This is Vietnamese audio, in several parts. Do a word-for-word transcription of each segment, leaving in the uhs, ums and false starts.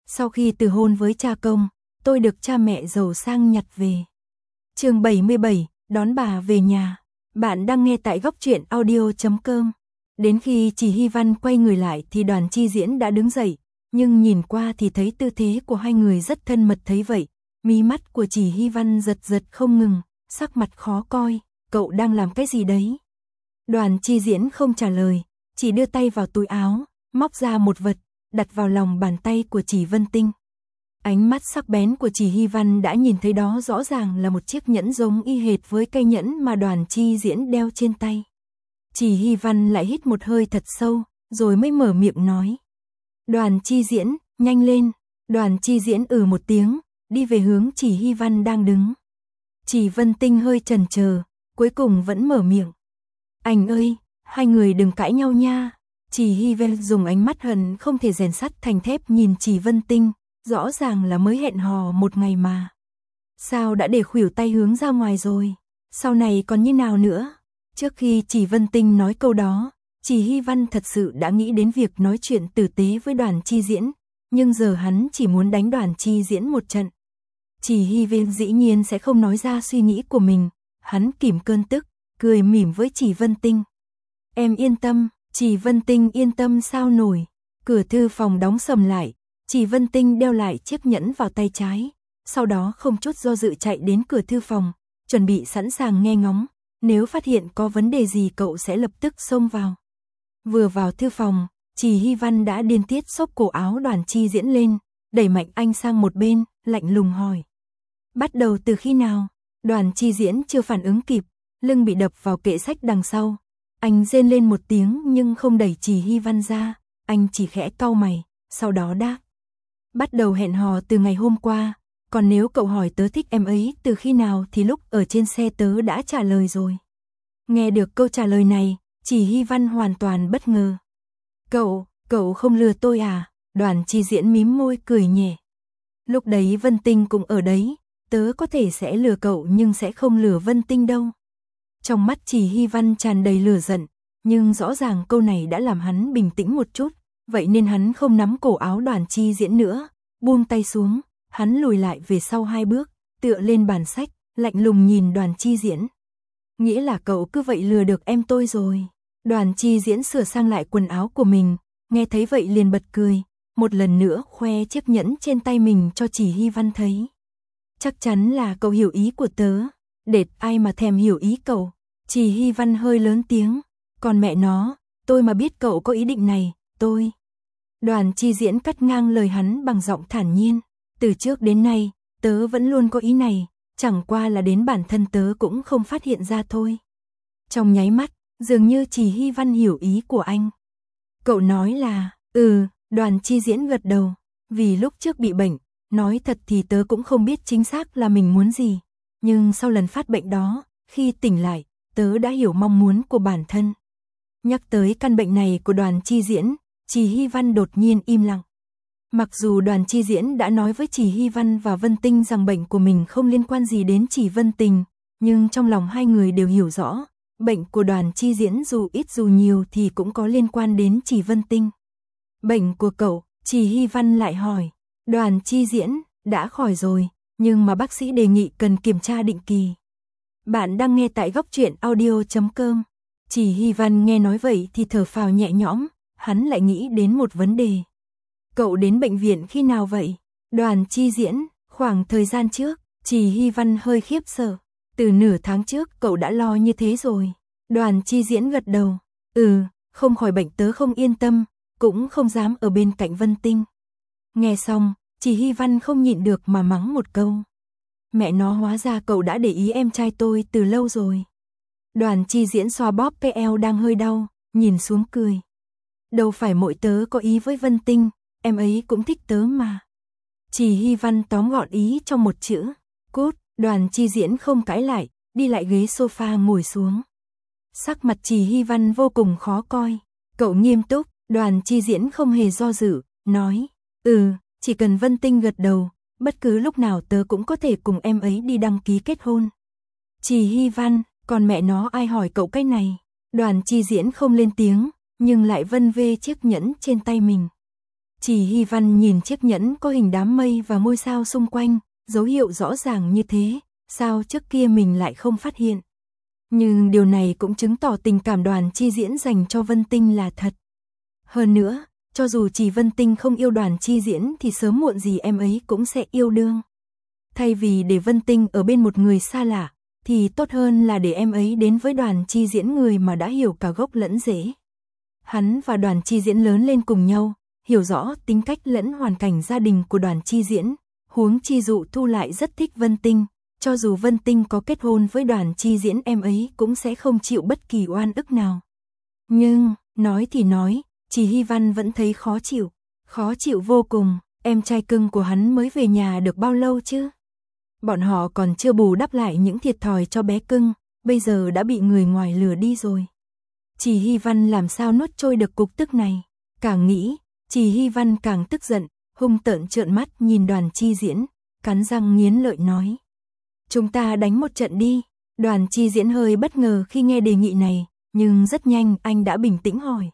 Sau khi từ hôn với cha công, tôi được cha mẹ giàu sang nhặt về. Chương bảy mươi bảy, đón bà về nhà. Bạn đang nghe tại góc truyện audio chấm com. Đến khi Chỉ Hy Văn quay người lại thì Đoàn Chi Diễn đã đứng dậy, nhưng nhìn qua thì thấy tư thế của hai người rất thân mật. Thấy vậy, mí mắt của Chỉ Hy Văn giật giật không ngừng, sắc mặt khó coi. Cậu đang làm cái gì đấy? Đoàn Chi Diễn không trả lời, chỉ đưa tay vào túi áo, móc ra một vật, đặt vào lòng bàn tay của Chỉ Vân Tinh. Ánh mắt sắc bén của Chỉ Hy Văn đã nhìn thấy đó rõ ràng là một chiếc nhẫn giống y hệt với cây nhẫn mà Đoàn Chi Diễn đeo trên tay. Chỉ Hy Văn lại hít một hơi thật sâu, rồi mới mở miệng nói. Đoàn Chi Diễn, nhanh lên. Đoàn Chi Diễn ừ một tiếng, đi về hướng Chỉ Hy Văn đang đứng. Chỉ Vân Tinh hơi chần chờ, cuối cùng vẫn mở miệng. Anh ơi, hai người đừng cãi nhau nha. Chỉ Hy Văn dùng ánh mắt hận không thể rèn sắt thành thép nhìn Chỉ Vân Tinh, rõ ràng là mới hẹn hò một ngày mà. Sao đã để khuỷu tay hướng ra ngoài rồi? Sau này còn như nào nữa? Trước khi Chỉ Vân Tinh nói câu đó, Chỉ Hy Văn thật sự đã nghĩ đến việc nói chuyện tử tế với Đoàn Chi Diễn, nhưng giờ hắn chỉ muốn đánh Đoàn Chi Diễn một trận. Chỉ Hy Văn dĩ nhiên sẽ không nói ra suy nghĩ của mình, hắn kìm cơn tức, cười mỉm với Chỉ Vân Tinh. Em yên tâm. Chỉ Vân Tinh yên tâm sao nổi. Cửa thư phòng đóng sầm lại, Chỉ Vân Tinh đeo lại chiếc nhẫn vào tay trái, sau đó không chút do dự chạy đến cửa thư phòng, chuẩn bị sẵn sàng nghe ngóng, nếu phát hiện có vấn đề gì cậu sẽ lập tức xông vào. Vừa vào thư phòng, Chỉ Hy Văn đã điên tiết xốc cổ áo Đoàn Chi Diễn lên, đẩy mạnh anh sang một bên, lạnh lùng hỏi. Bắt đầu từ khi nào? Đoàn Chi Diễn chưa phản ứng kịp, lưng bị đập vào kệ sách đằng sau. Anh rên lên một tiếng nhưng không đẩy Chỉ Hy Văn ra, anh chỉ khẽ cau mày, sau đó đáp. Bắt đầu hẹn hò từ ngày hôm qua, còn nếu cậu hỏi tớ thích em ấy từ khi nào thì lúc ở trên xe tớ đã trả lời rồi. Nghe được câu trả lời này, Chỉ Hy Văn hoàn toàn bất ngờ. Cậu, cậu không lừa tôi à? Đoàn Chi Diễn mím môi cười nhẹ. Lúc đấy Vân Tinh cũng ở đấy, tớ có thể sẽ lừa cậu nhưng sẽ không lừa Vân Tinh đâu. Trong mắt Chỉ Hy Văn tràn đầy lửa giận, nhưng rõ ràng câu này đã làm hắn bình tĩnh một chút, vậy nên hắn không nắm cổ áo Đoàn Chi Diễn nữa, buông tay xuống, hắn lùi lại về sau hai bước, tựa lên bàn sách, lạnh lùng nhìn Đoàn Chi Diễn. Nghĩa là cậu cứ vậy lừa được em tôi rồi. Đoàn Chi Diễn sửa sang lại quần áo của mình, nghe thấy vậy liền bật cười, một lần nữa khoe chiếc nhẫn trên tay mình cho Chỉ Hy Văn thấy. Chắc chắn là cậu hiểu ý của tớ. Đệt ai mà thèm hiểu ý cậu. Chỉ Hy Văn hơi lớn tiếng. Còn mẹ nó, tôi mà biết cậu có ý định này, tôi. Đoàn Chi Diễn cắt ngang lời hắn bằng giọng thản nhiên. Từ trước đến nay, tớ vẫn luôn có ý này, chẳng qua là đến bản thân tớ cũng không phát hiện ra thôi. Trong nháy mắt, dường như Chỉ Hy Văn hiểu ý của anh. Cậu nói là, ừ, Đoàn Chi Diễn gật đầu. Vì lúc trước bị bệnh, nói thật thì tớ cũng không biết chính xác là mình muốn gì. Nhưng sau lần phát bệnh đó, khi tỉnh lại, tớ đã hiểu mong muốn của bản thân. Nhắc tới căn bệnh này của Đoàn Chi Diễn, Chỉ Hy Văn đột nhiên im lặng. Mặc dù Đoàn Chi Diễn đã nói với Chỉ Hy Văn và Vân Tinh rằng bệnh của mình không liên quan gì đến Chỉ Vân Tình, nhưng trong lòng hai người đều hiểu rõ, bệnh của Đoàn Chi Diễn dù ít dù nhiều thì cũng có liên quan đến Chỉ Vân Tinh. Bệnh của cậu, Chỉ Hy Văn lại hỏi. Đoàn Chi Diễn, đã khỏi rồi. Nhưng mà bác sĩ đề nghị cần kiểm tra định kỳ. Bạn đang nghe tại góc truyện audio chấm com. Chỉ Hy Văn nghe nói vậy thì thở phào nhẹ nhõm, hắn lại nghĩ đến một vấn đề. Cậu đến bệnh viện khi nào vậy? Đoàn Chi Diễn, khoảng thời gian trước. Chỉ Hy Văn hơi khiếp sợ. Từ nửa tháng trước cậu đã lo như thế rồi. Đoàn Chi Diễn gật đầu. Ừ, không khỏi bệnh tớ không yên tâm, cũng không dám ở bên cạnh Vân Tinh. Nghe xong, Chỉ Hy Văn không nhịn được mà mắng một câu. Mẹ nó, hóa ra cậu đã để ý em trai tôi từ lâu rồi. Đoàn Chi Diễn xoa bóp cái eo đang hơi đau, nhìn xuống cười. Đâu phải mỗi tớ có ý với Vân Tinh, em ấy cũng thích tớ mà. Chỉ Hy Văn tóm gọn ý trong một chữ. Cút. Đoàn Chi Diễn không cãi lại, đi lại ghế sofa ngồi xuống. Sắc mặt Chỉ Hy Văn vô cùng khó coi. Cậu nghiêm túc. Đoàn Chi Diễn không hề do dự, nói. Ừ. Chỉ cần Vân Tinh gật đầu, bất cứ lúc nào tớ cũng có thể cùng em ấy đi đăng ký kết hôn. Chỉ Hy Văn, còn mẹ nó ai hỏi cậu cái này? Đoàn Chi Diễn không lên tiếng, nhưng lại vân vê chiếc nhẫn trên tay mình. Chỉ Hy Văn nhìn chiếc nhẫn có hình đám mây và ngôi sao xung quanh, dấu hiệu rõ ràng như thế, sao trước kia mình lại không phát hiện. Nhưng điều này cũng chứng tỏ tình cảm Đoàn Chi Diễn dành cho Vân Tinh là thật. Hơn nữa, cho dù chỉ Vân Tinh không yêu Đoàn Chi Diễn thì sớm muộn gì em ấy cũng sẽ yêu đương. Thay vì để Vân Tinh ở bên một người xa lạ, thì tốt hơn là để em ấy đến với Đoàn Chi Diễn, người mà đã hiểu cả gốc lẫn rễ. Hắn và Đoàn Chi Diễn lớn lên cùng nhau, hiểu rõ tính cách lẫn hoàn cảnh gia đình của Đoàn Chi Diễn, huống chi Dụ Thu lại rất thích Vân Tinh, cho dù Vân Tinh có kết hôn với Đoàn Chi Diễn em ấy cũng sẽ không chịu bất kỳ oan ức nào. Nhưng, nói thì nói, Chỉ Hy Văn vẫn thấy khó chịu, khó chịu vô cùng, em trai cưng của hắn mới về nhà được bao lâu chứ? Bọn họ còn chưa bù đắp lại những thiệt thòi cho bé cưng, bây giờ đã bị người ngoài lừa đi rồi. Chỉ Hy Văn làm sao nuốt trôi được cục tức này, càng nghĩ, Chỉ Hy Văn càng tức giận, hung tợn trợn mắt nhìn Đoàn Chi Diễn, cắn răng nghiến lợi nói. Chúng ta đánh một trận đi. Đoàn Chi Diễn hơi bất ngờ khi nghe đề nghị này, nhưng rất nhanh anh đã bình tĩnh hỏi.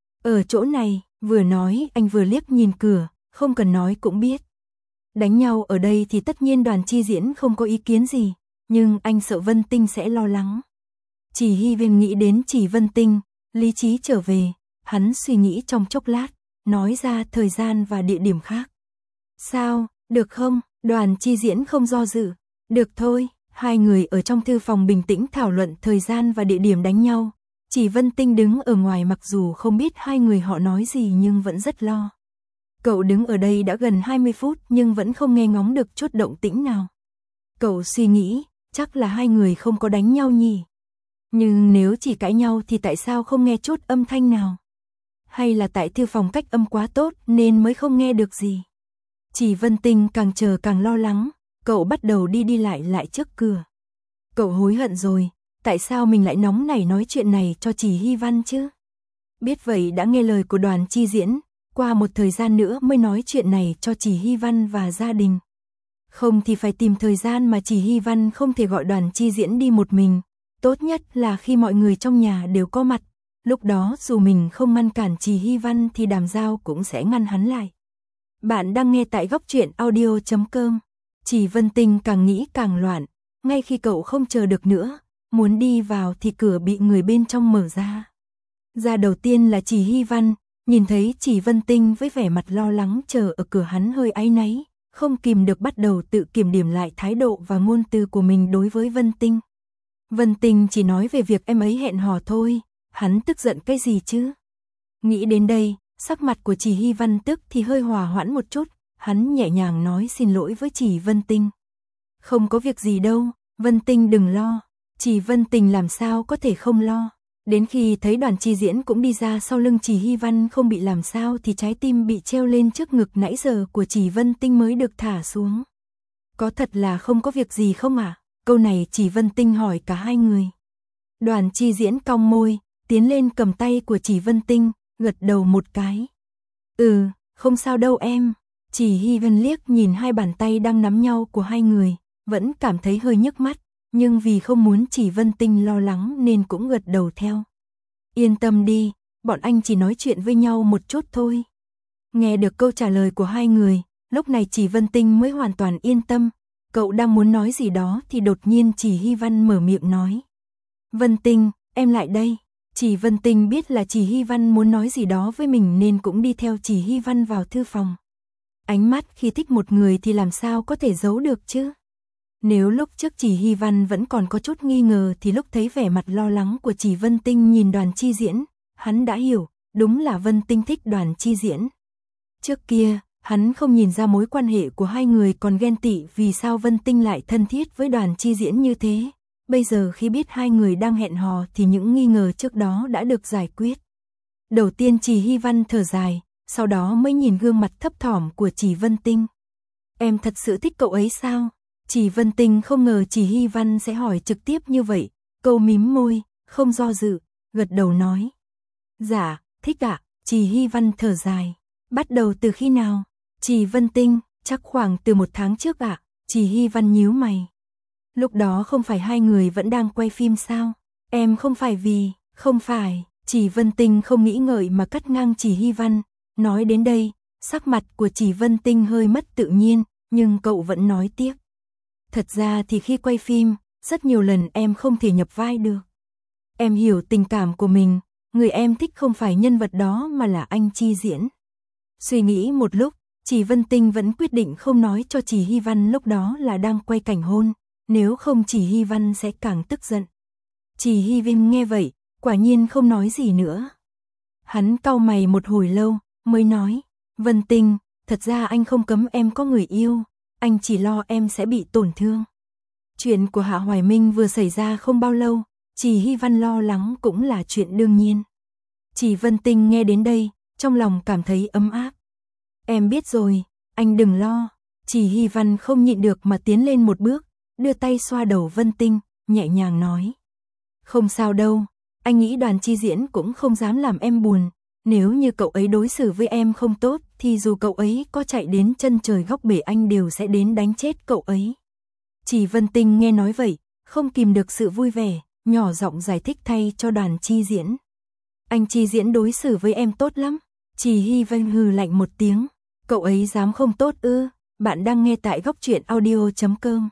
Ở chỗ này, vừa nói anh vừa liếc nhìn cửa, không cần nói cũng biết. Đánh nhau ở đây thì tất nhiên Đoàn Chi Diễn không có ý kiến gì, nhưng anh sợ Vân Tinh sẽ lo lắng. Chỉ Hy Văn nghĩ đến Chỉ Vân Tinh, lý trí trở về, hắn suy nghĩ trong chốc lát, nói ra thời gian và địa điểm khác. Sao, được không? Đoàn Chi Diễn không do dự. Được thôi, hai người ở trong thư phòng bình tĩnh thảo luận thời gian và địa điểm đánh nhau. Chỉ Vân Tinh đứng ở ngoài, mặc dù không biết hai người họ nói gì nhưng vẫn rất lo. Cậu đứng ở đây đã gần hai mươi phút nhưng vẫn không nghe ngóng được chút động tĩnh nào. Cậu suy nghĩ, chắc là hai người không có đánh nhau nhỉ. Nhưng nếu chỉ cãi nhau thì tại sao không nghe chút âm thanh nào? Hay là tại thư phòng cách âm quá tốt nên mới không nghe được gì? Chỉ Vân Tinh càng chờ càng lo lắng, cậu bắt đầu đi đi lại lại trước cửa. Cậu hối hận rồi, tại sao mình lại nóng nảy nói chuyện này cho Chỉ Hy Văn chứ? Biết vậy đã nghe lời của Đoàn Chi Diễn, qua một thời gian nữa mới nói chuyện này cho Chỉ Hy Văn và gia đình. Không thì phải tìm thời gian mà Chỉ Hy Văn không thể gọi Đoàn Chi Diễn đi một mình, tốt nhất là khi mọi người trong nhà đều có mặt, lúc đó dù mình không ngăn cản Chỉ Hy Văn thì Đàm Giao cũng sẽ ngăn hắn lại. Bạn đang nghe tại góc truyện audio chấm com. Chỉ Vân Tinh càng nghĩ càng loạn, ngay khi cậu không chờ được nữa, muốn đi vào thì cửa bị người bên trong mở ra. Ra đầu tiên là Chỉ Hy Văn, nhìn thấy Chỉ Vân Tinh với vẻ mặt lo lắng chờ ở cửa, hắn hơi áy náy, không kìm được bắt đầu tự kiểm điểm lại thái độ và ngôn từ của mình đối với Vân Tinh. Vân Tinh chỉ nói về việc em ấy hẹn hò thôi, hắn tức giận cái gì chứ? Nghĩ đến đây, sắc mặt của Chỉ Hy Văn tức thì hơi hòa hoãn một chút, hắn nhẹ nhàng nói xin lỗi với Chỉ Vân Tinh. Không có việc gì đâu, Vân Tinh đừng lo. Chỉ Vân Tinh làm sao có thể không lo. Đến khi thấy Đoàn Chi Diễn cũng đi ra sau lưng Chỉ Hy Văn không bị làm sao thì trái tim bị treo lên trước ngực nãy giờ của Chỉ Vân Tinh mới được thả xuống. Có thật là không có việc gì không ạ? À? Câu này Chỉ Vân Tinh hỏi cả hai người. Đoàn Chi Diễn cong môi, tiến lên cầm tay của Chỉ Vân Tinh, gật đầu một cái. Ừ, không sao đâu em. Chỉ Hy Văn liếc nhìn hai bàn tay đang nắm nhau của hai người, vẫn cảm thấy hơi nhức mắt, nhưng vì không muốn Chỉ Vân Tinh lo lắng nên cũng gật đầu theo. Yên tâm đi, bọn anh chỉ nói chuyện với nhau một chút thôi. Nghe được câu trả lời của hai người, lúc này Chỉ Vân Tinh mới hoàn toàn yên tâm. Cậu đang muốn nói gì đó thì đột nhiên Chỉ Hy Văn mở miệng nói. Vân Tinh, em lại đây. Chỉ Vân Tinh biết là Chỉ Hy Văn muốn nói gì đó với mình nên cũng đi theo Chỉ Hy Văn vào thư phòng. Ánh mắt khi thích một người thì làm sao có thể giấu được chứ? Nếu lúc trước Chỉ Hy Văn vẫn còn có chút nghi ngờ thì lúc thấy vẻ mặt lo lắng của Chỉ Vân Tinh nhìn Đoàn Chi Diễn, hắn đã hiểu, đúng là Vân Tinh thích Đoàn Chi Diễn. Trước kia, hắn không nhìn ra mối quan hệ của hai người còn ghen tị vì sao Vân Tinh lại thân thiết với Đoàn Chi Diễn như thế. Bây giờ khi biết hai người đang hẹn hò thì những nghi ngờ trước đó đã được giải quyết. Đầu tiên Chỉ Hy Văn thở dài, sau đó mới nhìn gương mặt thấp thỏm của Chỉ Vân Tinh. Em thật sự thích cậu ấy sao? Chỉ Vân Tinh không ngờ Chỉ Hy Văn sẽ hỏi trực tiếp như vậy, câu mím môi, không do dự, gật đầu nói. Dạ, thích ạ. Chỉ Hy Văn thở dài. Bắt đầu từ khi nào? Chỉ Vân Tinh, chắc khoảng từ một tháng trước ạ. Chỉ Hy Văn nhíu mày. Lúc đó không phải hai người vẫn đang quay phim sao? Em không phải vì, không phải. Chỉ Vân Tinh không nghĩ ngợi mà cắt ngang Chỉ Hy Văn. Nói đến đây, Sắc mặt của Chỉ Vân Tinh hơi mất tự nhiên, nhưng cậu vẫn nói tiếp. Thật ra thì khi quay phim, rất nhiều lần em không thể nhập vai được. Em hiểu tình cảm của mình, người em thích không phải nhân vật đó mà là anh Chi diễn. Suy nghĩ một lúc, Chỉ Vân Tinh vẫn quyết định không nói cho Chỉ Hy Văn lúc đó là đang quay cảnh hôn, nếu không Chỉ Hy Văn sẽ càng tức giận. Chỉ Hy Vinh nghe vậy, quả nhiên không nói gì nữa. Hắn cau mày một hồi lâu, mới nói, Vân Tinh, thật ra anh không cấm em có người yêu, anh chỉ lo em sẽ bị tổn thương. Chuyện của Hạ Hoài Minh vừa xảy ra không bao lâu, Chỉ Hy Văn lo lắng cũng là chuyện đương nhiên. Chỉ Vân Tinh nghe đến đây, trong lòng cảm thấy ấm áp. Em biết rồi, anh đừng lo. Chỉ Hy Văn không nhịn được mà tiến lên một bước, đưa tay xoa đầu Vân Tinh, nhẹ nhàng nói. Không sao đâu, anh nghĩ Đoàn Chi diễn cũng không dám làm em buồn. Nếu như cậu ấy đối xử với em không tốt, thì dù cậu ấy có chạy đến chân trời góc bể anh đều sẽ đến đánh chết cậu ấy. Chỉ Vân Tinh nghe nói vậy, không kìm được sự vui vẻ, nhỏ giọng giải thích thay cho Đoàn Chi diễn. Anh Chi diễn đối xử với em tốt lắm. Chỉ Hy Văn hừ lạnh một tiếng, cậu ấy dám không tốt ư? Bạn đang nghe tại góc truyện audio chấm com.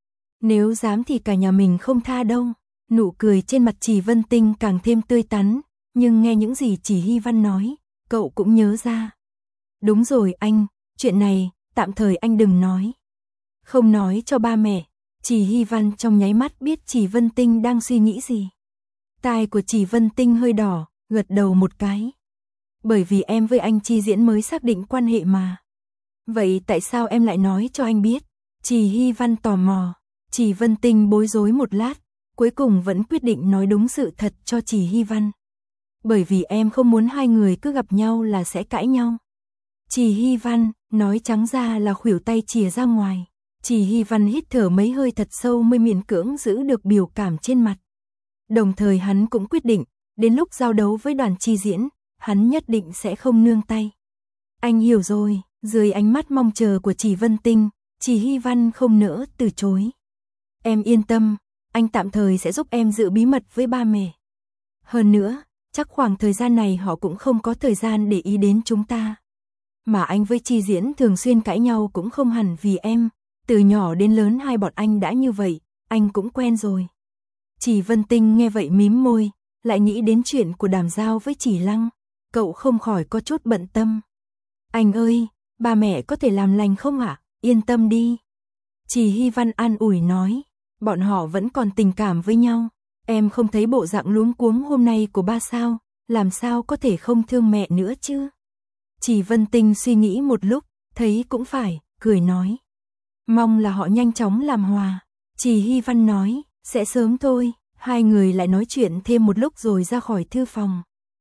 Nếu dám thì cả nhà mình không tha đâu. Nụ cười trên mặt Chỉ Vân Tinh càng thêm tươi tắn, nhưng nghe những gì Chỉ Hy Văn nói, cậu cũng nhớ ra. Đúng rồi anh, chuyện này, tạm thời anh đừng nói. Không nói cho ba mẹ. Chỉ Hy Văn trong nháy mắt biết Chỉ Vân Tinh đang suy nghĩ gì. Tai của Chỉ Vân Tinh hơi đỏ, gật đầu một cái. Bởi vì em với anh Chi diễn mới xác định quan hệ mà. Vậy tại sao em lại nói cho anh biết? Chỉ Hy Văn tò mò. Chỉ Vân Tinh bối rối một lát, cuối cùng vẫn quyết định nói đúng sự thật cho Chỉ Hy Văn. Bởi vì em không muốn hai người cứ gặp nhau là sẽ cãi nhau. Chỉ Hy Văn, nói trắng ra là khuỷu tay chìa ra ngoài. Chỉ Hy Văn hít thở mấy hơi thật sâu mới miễn cưỡng giữ được biểu cảm trên mặt. Đồng thời hắn cũng quyết định, đến lúc giao đấu với Đoàn Chi diễn, hắn nhất định sẽ không nương tay. Anh hiểu rồi, dưới ánh mắt mong chờ của Chỉ Vân Tinh, Chỉ Hy Văn không nỡ từ chối. Em yên tâm, anh tạm thời sẽ giúp em giữ bí mật với ba mẹ. Hơn nữa, chắc khoảng thời gian này họ cũng không có thời gian để ý đến chúng ta. Mà anh với Chi diễn thường xuyên cãi nhau cũng không hẳn vì em, từ nhỏ đến lớn hai bọn anh đã như vậy, anh cũng quen rồi. Chỉ Vân Tinh nghe vậy mím môi, lại nghĩ đến chuyện của Đàm Giao với Chỉ Lăng, cậu không khỏi có chút bận tâm. Anh ơi, ba mẹ có thể làm lành không ạ? Yên tâm đi. Chỉ Hy Văn an ủi nói, bọn họ vẫn còn tình cảm với nhau, em không thấy bộ dạng luống cuống hôm nay của ba sao, làm sao có thể không thương mẹ nữa chứ? Chỉ Vân Tinh suy nghĩ một lúc, thấy cũng phải, cười nói. Mong là họ nhanh chóng làm hòa. Chỉ Hy Văn nói, sẽ sớm thôi. Hai người lại nói chuyện thêm một lúc rồi ra khỏi thư phòng.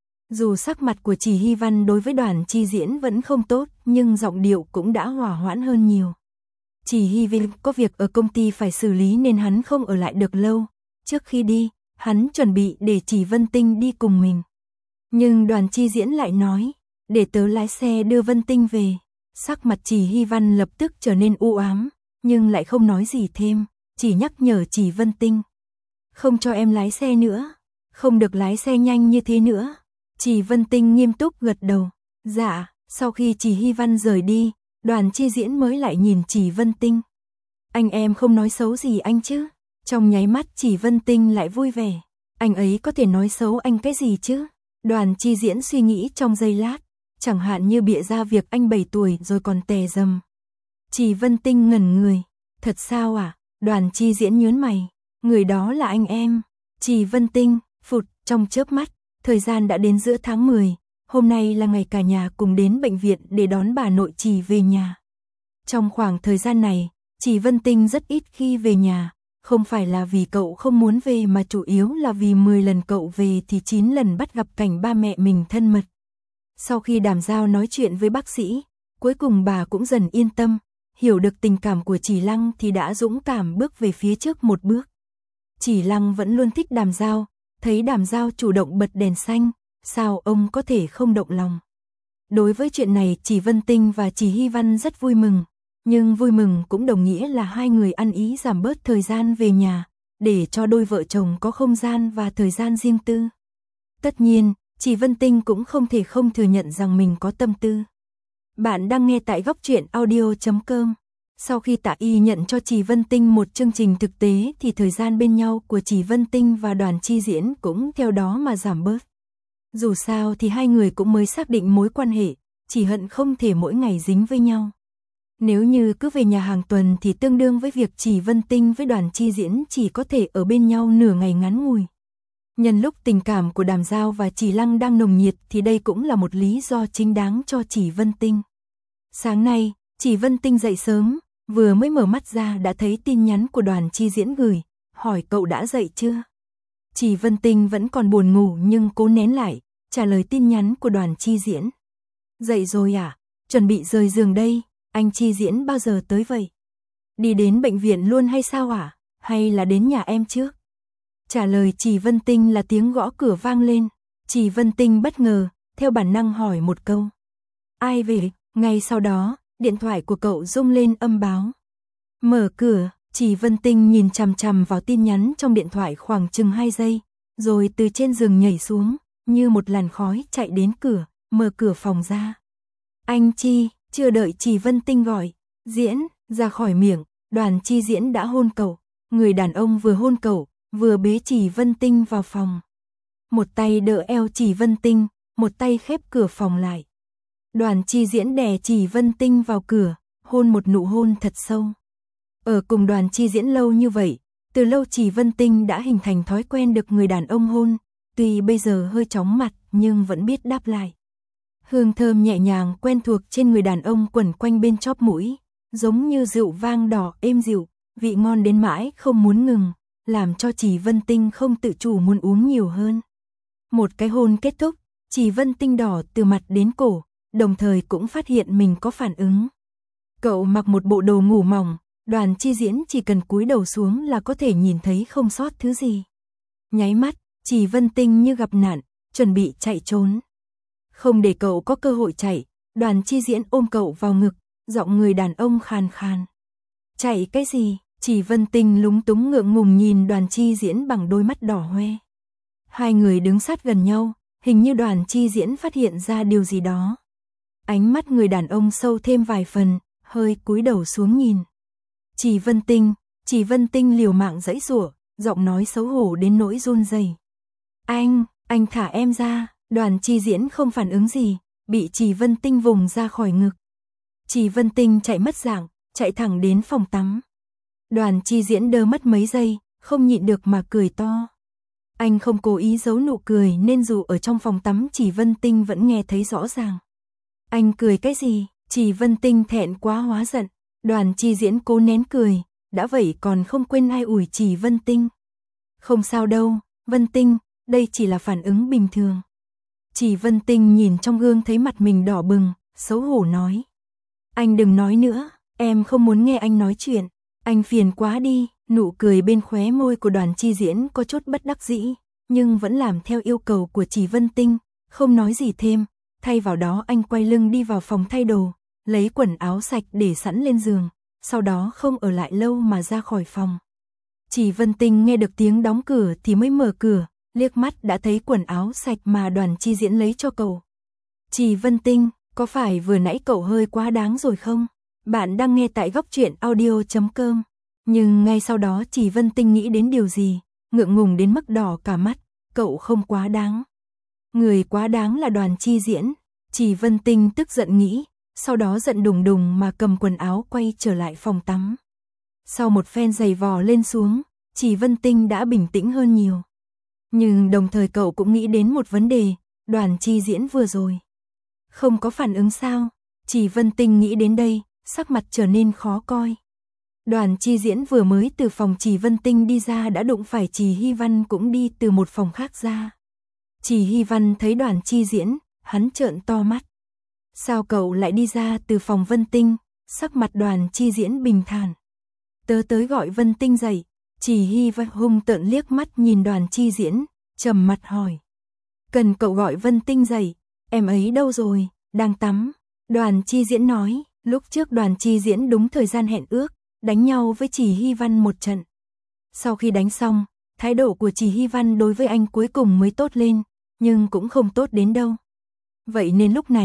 Dù sắc mặt của Chỉ Hy Văn đối với Đoàn Chi diễn vẫn không tốt, nhưng giọng điệu cũng đã hòa hoãn hơn nhiều. Chỉ Hy Vinh có việc ở công ty phải xử lý nên hắn không ở lại được lâu. Trước khi đi, hắn chuẩn bị để Chỉ Vân Tinh đi cùng mình. Nhưng Đoàn Chi diễn lại nói, để tớ lái xe đưa Vân Tinh về. Sắc mặt Chỉ Hy Văn lập tức trở nên u ám, nhưng lại không nói gì thêm, chỉ nhắc nhở Chỉ Vân Tinh. Không cho em lái xe nữa, không được lái xe nhanh như thế nữa. Chỉ Vân Tinh nghiêm túc gật đầu. Dạ, sau khi Chỉ Hy Văn rời đi, Đoàn Chi diễn mới lại nhìn Chỉ Vân Tinh. Anh em không nói xấu gì anh chứ? Trong nháy mắt Chỉ Vân Tinh lại vui vẻ. Anh ấy có thể nói xấu anh cái gì chứ? Đoàn Chi diễn suy nghĩ trong giây lát, chẳng hạn như bịa ra việc anh bảy tuổi rồi còn tè dầm. Chỉ Vân Tinh ngẩn người. Thật sao à? Đoàn Chi diễn nhớn mày. Người đó là anh em. Chỉ Vân Tinh, phụt, trong chớp mắt, thời gian đã đến giữa tháng mười, hôm nay là ngày cả nhà cùng đến bệnh viện để đón bà nội Chỉ về nhà. Trong khoảng thời gian này, Chỉ Vân Tinh rất ít khi về nhà, không phải là vì cậu không muốn về mà chủ yếu là vì mười lần cậu về thì chín lần bắt gặp cảnh ba mẹ mình thân mật. Sau khi Đàm Giao nói chuyện với bác sĩ, cuối cùng bà cũng dần yên tâm, hiểu được tình cảm của Chỉ Lăng thì đã dũng cảm bước về phía trước một bước. Chỉ Lăng vẫn luôn thích Đàm Giao, thấy Đàm Giao chủ động bật đèn xanh, sao ông có thể không động lòng. Đối với chuyện này Chỉ Vân Tinh và Chỉ Hy Văn rất vui mừng, nhưng vui mừng cũng đồng nghĩa là hai người ăn ý giảm bớt thời gian về nhà, để cho đôi vợ chồng có không gian và thời gian riêng tư. Tất nhiên, Chỉ Vân Tinh cũng không thể không thừa nhận rằng mình có tâm tư. Bạn đang nghe tại góc truyện audio chấm com. Sau khi Tạ Y nhận cho Trì Vân Tinh một chương trình thực tế thì thời gian bên nhau của Trì Vân Tinh và Đoàn Chi Diễn cũng theo đó mà giảm bớt. Dù sao thì hai người cũng mới xác định mối quan hệ, chỉ hận không thể mỗi ngày dính với nhau. Nếu như cứ về nhà hàng tuần thì tương đương với việc Trì Vân Tinh với Đoàn Chi Diễn chỉ có thể ở bên nhau nửa ngày ngắn ngủi. Nhân lúc tình cảm của Đàm Giao và Trì Lăng đang nồng nhiệt thì đây cũng là một lý do chính đáng cho Trì Vân Tinh. Sáng nay, Trì Vân Tinh dậy sớm, vừa mới mở mắt ra đã thấy tin nhắn của Đoàn Chi Diễn gửi, hỏi cậu đã dậy chưa? Trì Vân Tinh vẫn còn buồn ngủ nhưng cố nén lại, trả lời tin nhắn của Đoàn Chi Diễn. Dậy rồi à? Chuẩn bị rời giường đây, anh Chi Diễn bao giờ tới vậy? Đi đến bệnh viện luôn hay sao à? Hay là đến nhà em trước? Trả lời Trì Vân Tinh là tiếng gõ cửa vang lên. Trì Vân Tinh bất ngờ, theo bản năng hỏi một câu. Ai về? Ngay sau đó, điện thoại của cậu rung lên âm báo. Mở cửa, Trì Vân Tinh nhìn chằm chằm vào tin nhắn trong điện thoại khoảng chừng hai giây, rồi từ trên giường nhảy xuống, như một làn khói chạy đến cửa, mở cửa phòng ra. Anh Chi, chưa đợi Trì Vân Tinh gọi, Diễn, ra khỏi miệng, Đoàn Chi Diễn đã hôn cậu. Người đàn ông vừa hôn cậu, vừa bế Trì Vân Tinh vào phòng. Một tay đỡ eo Trì Vân Tinh, một tay khép cửa phòng lại. Đoàn Chi Diễn đè Trì Vân Tinh vào cửa, hôn một nụ hôn thật sâu. Ở cùng Đoàn Chi Diễn lâu như vậy, từ lâu Trì Vân Tinh đã hình thành thói quen được người đàn ông hôn, tuy bây giờ hơi chóng mặt nhưng vẫn biết đáp lại. Hương thơm nhẹ nhàng quen thuộc trên người đàn ông quẩn quanh bên chóp mũi, giống như rượu vang đỏ êm dịu, vị ngon đến mãi không muốn ngừng, làm cho Trì Vân Tinh không tự chủ muốn uống nhiều hơn. Một cái hôn kết thúc, Trì Vân Tinh đỏ từ mặt đến cổ, đồng thời cũng phát hiện mình có phản ứng. Cậu mặc một bộ đồ ngủ mỏng, Đoàn Chi Diễn chỉ cần cúi đầu xuống là có thể nhìn thấy không sót thứ gì. Nháy mắt, Trì Vân Tinh như gặp nạn, chuẩn bị chạy trốn. Không để cậu có cơ hội chạy, Đoàn Chi Diễn ôm cậu vào ngực, giọng người đàn ông khàn khàn. Chạy cái gì? Trì Vân Tinh lúng túng ngượng ngùng nhìn Đoàn Chi Diễn bằng đôi mắt đỏ hoe. Hai người đứng sát gần nhau, hình như Đoàn Chi Diễn phát hiện ra điều gì đó. Ánh mắt người đàn ông sâu thêm vài phần, hơi cúi đầu xuống nhìn. Trì Vân Tinh, Trì Vân Tinh liều mạng giãy giụa, giọng nói xấu hổ đến nỗi run rẩy. Anh, anh thả em ra. Đoàn Chi Diễn không phản ứng gì, bị Trì Vân Tinh vùng ra khỏi ngực. Trì Vân Tinh chạy mất dạng, chạy thẳng đến phòng tắm. Đoàn Chi Diễn đơ mất mấy giây, không nhịn được mà cười to. Anh không cố ý giấu nụ cười nên dù ở trong phòng tắm Trì Vân Tinh vẫn nghe thấy rõ ràng. Anh cười cái gì? Trì Vân Tinh thẹn quá hóa giận. Đoàn Chi Diễn cố nén cười, đã vậy còn không quên ai ủi Trì Vân Tinh. Không sao đâu, Vân Tinh, đây chỉ là phản ứng bình thường. Trì Vân Tinh nhìn trong gương thấy mặt mình đỏ bừng, xấu hổ nói. Anh đừng nói nữa, em không muốn nghe anh nói chuyện, anh phiền quá đi. Nụ cười bên khóe môi của Đoàn Chi Diễn có chút bất đắc dĩ, nhưng vẫn làm theo yêu cầu của Trì Vân Tinh, không nói gì thêm. Thay vào đó anh quay lưng đi vào phòng thay đồ, lấy quần áo sạch để sẵn lên giường, sau đó không ở lại lâu mà ra khỏi phòng. Trì Vân Tinh nghe được tiếng đóng cửa thì mới mở cửa, liếc mắt đã thấy quần áo sạch mà Đoàn Chi Diễn lấy cho cậu. Trì Vân Tinh, có phải vừa nãy cậu hơi quá đáng rồi không? Bạn đang nghe tại góc truyện audio chấm com. Nhưng ngay sau đó Trì Vân Tinh nghĩ đến điều gì, ngượng ngùng đến mức đỏ cả mắt, cậu không quá đáng. Người quá đáng là Đoàn Chi Diễn. Trì Vân Tinh tức giận nghĩ, sau đó giận đùng đùng mà cầm quần áo quay trở lại phòng tắm. Sau một phen giày vò lên xuống, Trì Vân Tinh đã bình tĩnh hơn nhiều. Nhưng đồng thời cậu cũng nghĩ đến một vấn đề, Đoàn Chi Diễn vừa rồi. Không có phản ứng sao? Trì Vân Tinh nghĩ đến đây, sắc mặt trở nên khó coi. Đoàn Chi Diễn vừa mới từ phòng Trì Vân Tinh đi ra đã đụng phải Trì Hy Văn cũng đi từ một phòng khác ra. Trì Hy Văn thấy Đoàn Chi Diễn, hắn trợn to mắt. Sao cậu lại đi ra từ phòng Vân Tinh? Sắc mặt Đoàn Chi Diễn bình thản. Tớ tới gọi Vân Tinh dậy. Trì Hy Văn hung tợn liếc mắt nhìn Đoàn Chi Diễn, trầm mặt hỏi. Cần cậu gọi Vân Tinh dậy, em ấy đâu rồi? Đang tắm. Đoàn Chi Diễn nói, lúc trước Đoàn Chi Diễn đúng thời gian hẹn ước, đánh nhau với Trì Hy Văn một trận. Sau khi đánh xong, thái độ của Trì Hy Văn đối với anh cuối cùng mới tốt lên, nhưng cũng không tốt đến đâu. Vậy nên lúc này,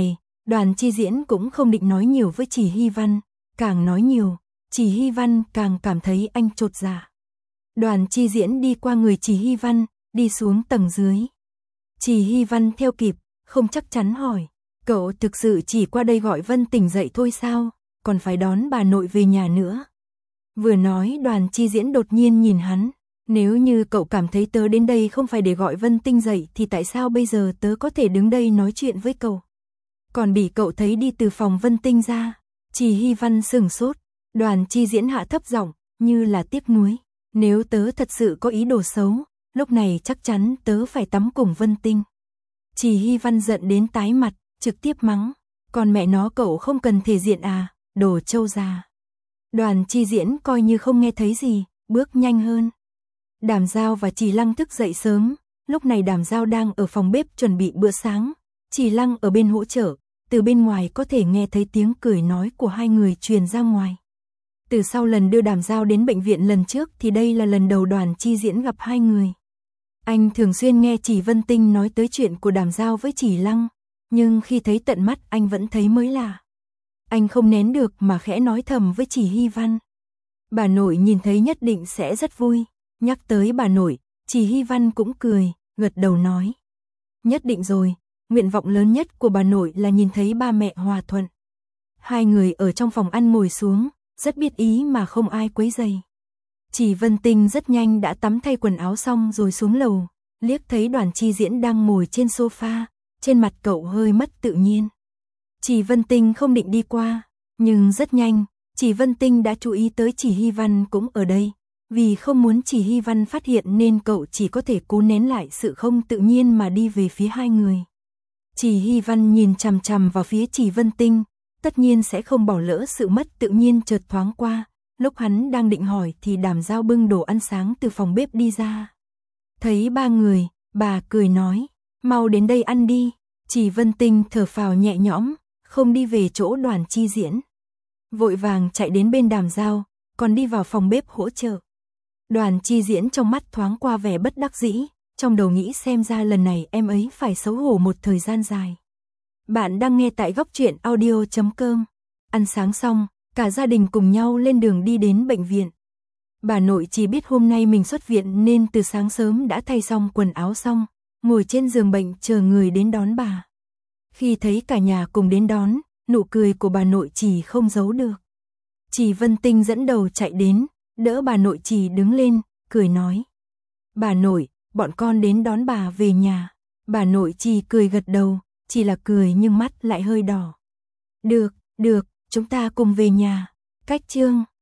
Đoàn Chi Diễn cũng không định nói nhiều với Chỉ Hy Văn, càng nói nhiều, Chỉ Hy Văn càng cảm thấy anh chột dạ. Đoàn Chi Diễn đi qua người Chỉ Hy Văn, đi xuống tầng dưới. Chỉ Hy Văn theo kịp, không chắc chắn hỏi, cậu thực sự chỉ qua đây gọi Vân tỉnh dậy thôi sao, còn phải đón bà nội về nhà nữa. Vừa nói Đoàn Chi Diễn đột nhiên nhìn hắn, nếu như cậu cảm thấy tớ đến đây không phải để gọi Vân Tinh dậy thì tại sao bây giờ tớ có thể đứng đây nói chuyện với cậu. Còn bị cậu thấy đi từ phòng Vân Tinh ra. Chỉ Hy Văn sửng sốt, Đoàn Chi Diễn hạ thấp giọng, như là tiếc nuối, nếu tớ thật sự có ý đồ xấu, lúc này chắc chắn tớ phải tắm cùng Vân Tinh. Chỉ Hy Văn giận đến tái mặt, trực tiếp mắng, còn mẹ nó cậu không cần thể diện à, đồ trâu già. Đoàn Chi Diễn coi như không nghe thấy gì, bước nhanh hơn. Đàm Giao và Chỉ Lăng thức dậy sớm, lúc này Đàm Giao đang ở phòng bếp chuẩn bị bữa sáng, Chỉ Lăng ở bên hỗ trợ, từ bên ngoài có thể nghe thấy tiếng cười nói của hai người truyền ra ngoài. Từ sau lần đưa Đàm Giao đến bệnh viện lần trước thì đây là lần đầu Đoàn Chi Diễn gặp hai người. Anh thường xuyên nghe Chỉ Vân Tinh nói tới chuyện của Đàm Giao với Chỉ Lăng, nhưng khi thấy tận mắt anh vẫn thấy mới lạ. Anh không nén được mà khẽ nói thầm với Chỉ Hy Văn. Bà nội nhìn thấy nhất định sẽ rất vui. Nhắc tới bà nội, Chỉ Hy Văn cũng cười, gật đầu nói. Nhất định rồi, nguyện vọng lớn nhất của bà nội là nhìn thấy ba mẹ hòa thuận. Hai người ở trong phòng ăn ngồi xuống, rất biết ý mà không ai quấy rầy. Chỉ Vân Tinh rất nhanh đã tắm thay quần áo xong rồi xuống lầu, liếc thấy Đoàn Chi Diễn đang ngồi trên sofa, trên mặt cậu hơi mất tự nhiên. Chỉ Vân Tinh không định đi qua, nhưng rất nhanh, Chỉ Vân Tinh đã chú ý tới Chỉ Hy Văn cũng ở đây. Vì không muốn Chỉ Hy Văn phát hiện nên cậu chỉ có thể cố nén lại sự không tự nhiên mà đi về phía hai người. Chỉ Hy Văn nhìn chằm chằm vào phía Chỉ Vân Tinh, tất nhiên sẽ không bỏ lỡ sự mất tự nhiên chợt thoáng qua. Lúc hắn đang định hỏi thì Đàm Giao bưng đồ ăn sáng từ phòng bếp đi ra. Thấy ba người, bà cười nói, mau đến đây ăn đi. Chỉ Vân Tinh thở phào nhẹ nhõm, không đi về chỗ Đoàn Chi Diễn. Vội vàng chạy đến bên Đàm Giao, còn đi vào phòng bếp hỗ trợ. Đoàn Chi Diễn trong mắt thoáng qua vẻ bất đắc dĩ, trong đầu nghĩ xem ra lần này em ấy phải xấu hổ một thời gian dài. Bạn đang nghe tại góc truyện audio chấm com. Ăn sáng xong, cả gia đình cùng nhau lên đường đi đến bệnh viện. Bà nội chỉ biết hôm nay mình xuất viện nên từ sáng sớm đã thay xong quần áo xong, ngồi trên giường bệnh chờ người đến đón bà. Khi thấy cả nhà cùng đến đón, nụ cười của bà nội chỉ không giấu được. Chỉ Vân Tinh dẫn đầu chạy đến, đỡ bà nội Chỉ đứng lên, cười nói. Bà nội, bọn con đến đón bà về nhà. Bà nội Chỉ cười gật đầu, chỉ là cười nhưng mắt lại hơi đỏ. Được, được, chúng ta cùng về nhà. Cách chương